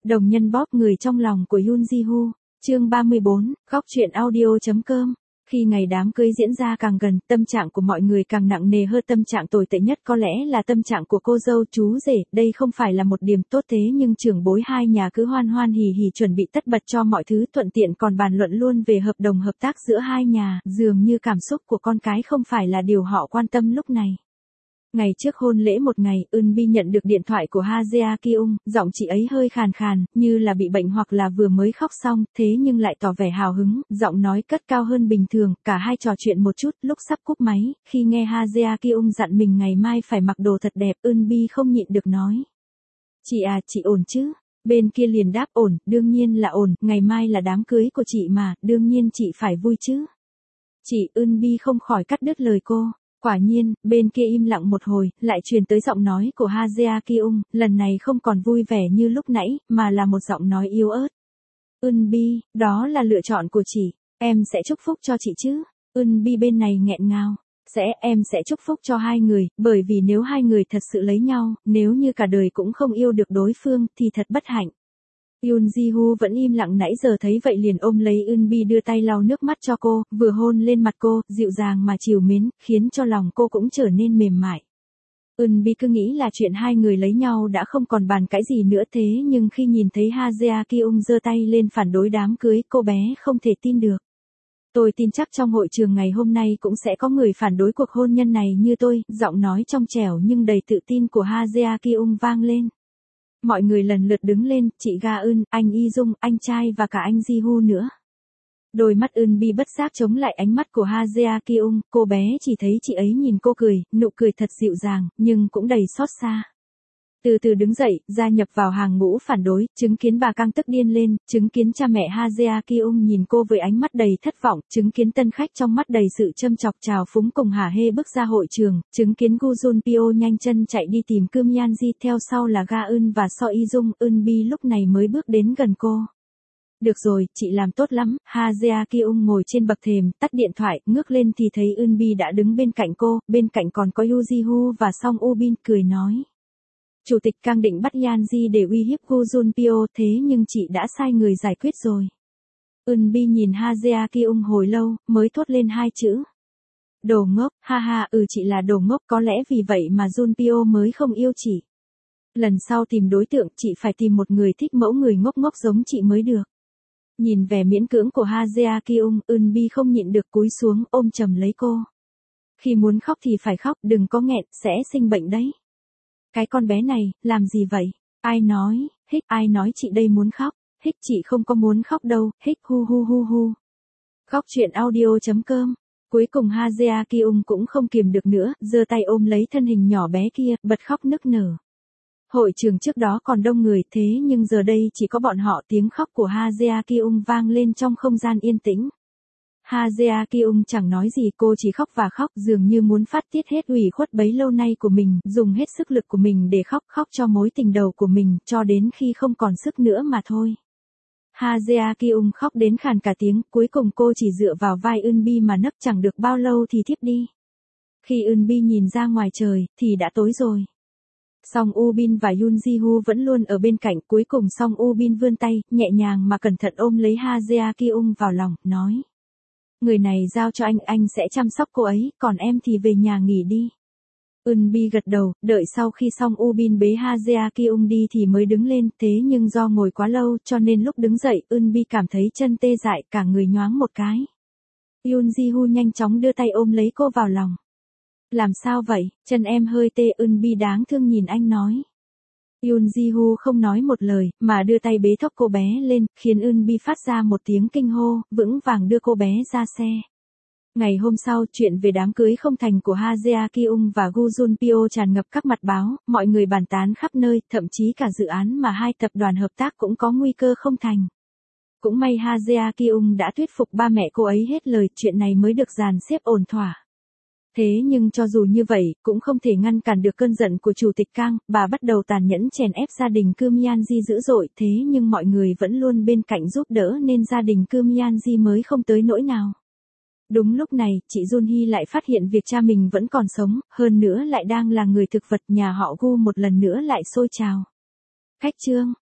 Đồng nhân bóp người trong lòng của Yoon Ji-woo, chương 34, góc truyện audio.com. Khi ngày đám cưới diễn ra càng gần, tâm trạng của mọi người càng nặng nề hơn. Tâm trạng tồi tệ nhất có lẽ là tâm trạng của cô dâu chú rể. Đây không phải là một điểm tốt thế nhưng trưởng bối hai nhà cứ hoan hoan hỉ hỉ chuẩn bị tất bật cho mọi thứ, thuận tiện còn bàn luận luôn về hợp đồng hợp tác giữa hai nhà. Dường như cảm xúc của con cái không phải là điều họ quan tâm lúc này. Ngày trước hôn lễ một ngày, Eunbi nhận được điện thoại của Ha Jae-kyung, giọng chị ấy hơi khàn khàn, như là bị bệnh hoặc là vừa mới khóc xong, thế nhưng lại tỏ vẻ hào hứng, giọng nói cất cao hơn bình thường, cả hai trò chuyện một chút, lúc sắp cúp máy, khi nghe Ha Jae-kyung dặn mình ngày mai phải mặc đồ thật đẹp, Eunbi không nhịn được nói. Chị à, chị ổn chứ? Bên kia liền đáp ổn, đương nhiên là ổn, ngày mai là đám cưới của chị mà, đương nhiên chị phải vui chứ. Chị, Eunbi không khỏi cắt đứt lời cô. Quả nhiên, bên kia im lặng một hồi, lại truyền tới giọng nói của Ha Jae-kyung, lần này không còn vui vẻ như lúc nãy, mà là một giọng nói yếu ớt. Eunbi, đó là lựa chọn của chị, em sẽ chúc phúc cho chị chứ? Eunbi bên này nghẹn ngào. Em sẽ chúc phúc cho hai người, bởi vì nếu hai người thật sự lấy nhau, nếu như cả đời cũng không yêu được đối phương, thì thật bất hạnh. Yoon Ji-woo vẫn im lặng nãy giờ thấy vậy liền ôm lấy Eunbi đưa tay lau nước mắt cho cô, vừa hôn lên mặt cô, dịu dàng mà trìu mến, khiến cho lòng cô cũng trở nên mềm mại. Eunbi cứ nghĩ là chuyện hai người lấy nhau đã không còn bàn cãi gì nữa thế nhưng khi nhìn thấy Ha Jae-kyung giơ tay lên phản đối đám cưới, cô bé không thể tin được. Tôi tin chắc trong hội trường ngày hôm nay cũng sẽ có người phản đối cuộc hôn nhân này như tôi, giọng nói trong trẻo nhưng đầy tự tin của Ha Jae-kyung vang lên. Mọi người lần lượt đứng lên, chị Ga Eun, anh Y Dung, anh trai và cả anh Ji-woo nữa. Đôi mắt Eunbi bất giác chống lại ánh mắt của Ha Jae-kyung, cô bé chỉ thấy chị ấy nhìn cô cười, nụ cười thật dịu dàng, nhưng cũng đầy xót xa. Từ từ đứng dậy, gia nhập vào hàng ngũ phản đối, chứng kiến bà căng tức điên lên, chứng kiến cha mẹ Ha Jae-kyung nhìn cô với ánh mắt đầy thất vọng, chứng kiến tân khách trong mắt đầy sự châm chọc trào phúng cùng hả hê bước ra hội trường, chứng kiến Gu Junpyo nhanh chân chạy đi tìm Kim Yan-ji, theo sau là Ga Eun và So Y Dung, Eunbi lúc này mới bước đến gần cô. Được rồi, chị làm tốt lắm. Ha Jae-kyung ngồi trên bậc thềm, tắt điện thoại, ngước lên thì thấy Eunbi đã đứng bên cạnh cô, bên cạnh còn có Yoo Ji-woo và Song Woo-bin, cười nói. Chủ tịch Kang định bắt Yan-ji để uy hiếp Gu Junpyo, thế nhưng chị đã sai người giải quyết rồi. Eunbi nhìn Ha Jae-kyung hồi lâu, mới thốt lên hai chữ. Đồ ngốc, ha ha, chị là đồ ngốc, có lẽ vì vậy mà Junpyo mới không yêu chị. Lần sau tìm đối tượng, chị phải tìm một người thích mẫu người ngốc ngốc giống chị mới được. Nhìn vẻ miễn cưỡng của Ha Jae-kyung, Eunbi không nhịn được cúi xuống, ôm chầm lấy cô. Khi muốn khóc thì phải khóc, đừng có nghẹn, sẽ sinh bệnh đấy. Cái con bé này, làm gì vậy? Ai nói, ai nói chị đây muốn khóc? Chị không có muốn khóc đâu, hu hu hu hu. Góc truyện audio.com. Cuối cùng Ha Jae-kyung cũng không kiềm được nữa, giơ tay ôm lấy thân hình nhỏ bé kia, bật khóc nức nở. Hội trường trước đó còn đông người thế nhưng giờ đây chỉ có bọn họ, tiếng khóc của Ha Jae-kyung vang lên trong không gian yên tĩnh. Ha Jae-kyung chẳng nói gì, cô chỉ khóc và khóc, dường như muốn phát tiết hết ủy khuất bấy lâu nay của mình, dùng hết sức lực của mình để khóc cho mối tình đầu của mình, cho đến khi không còn sức nữa mà thôi. Ha Jae-kyung khóc đến khàn cả tiếng, cuối cùng cô chỉ dựa vào vai Eunbi mà nấc, chẳng được bao lâu thì thiếp đi. Khi Eunbi nhìn ra ngoài trời, thì đã tối rồi. Song Woo-bin và Yoon Ji-woo vẫn luôn ở bên cạnh, cuối cùng Song Woo-bin vươn tay, nhẹ nhàng mà cẩn thận ôm lấy Ha Jae-kyung vào lòng, nói. Người này giao cho anh sẽ chăm sóc cô ấy, còn em thì về nhà nghỉ đi. Eunbi gật đầu, đợi sau khi Song Woo-bin bế Ha Jae-kyung đi thì mới đứng lên, thế nhưng do ngồi quá lâu cho nên lúc đứng dậy, Eunbi cảm thấy chân tê dại, cả người nhoáng một cái. Yoon Ji-woo nhanh chóng đưa tay ôm lấy cô vào lòng. Làm sao vậy, chân em hơi tê, Eunbi đáng thương nhìn anh nói. Yoon Ji-woo không nói một lời, mà đưa tay bế thốc cô bé lên, khiến Eunbi phát ra một tiếng kinh hô, vững vàng đưa cô bé ra xe. Ngày hôm sau, chuyện về đám cưới không thành của Ha Jae-kyung và Gu Junpyo tràn ngập các mặt báo, mọi người bàn tán khắp nơi, thậm chí cả dự án mà hai tập đoàn hợp tác cũng có nguy cơ không thành. Cũng may Ha Jae-kyung đã thuyết phục ba mẹ cô ấy hết lời, chuyện này mới được dàn xếp ổn thỏa. Thế nhưng cho dù như vậy, cũng không thể ngăn cản được cơn giận của Chủ tịch Kang, bà bắt đầu tàn nhẫn chèn ép gia đình Kim Yan-ji dữ dội, thế nhưng mọi người vẫn luôn bên cạnh giúp đỡ nên gia đình Kim Yan-ji mới không tới nỗi nào. Đúng lúc này, chị Jun-hee lại phát hiện việc cha mình vẫn còn sống, hơn nữa lại đang là người thực vật, nhà họ Gu một lần nữa lại sôi trào. Khách trương,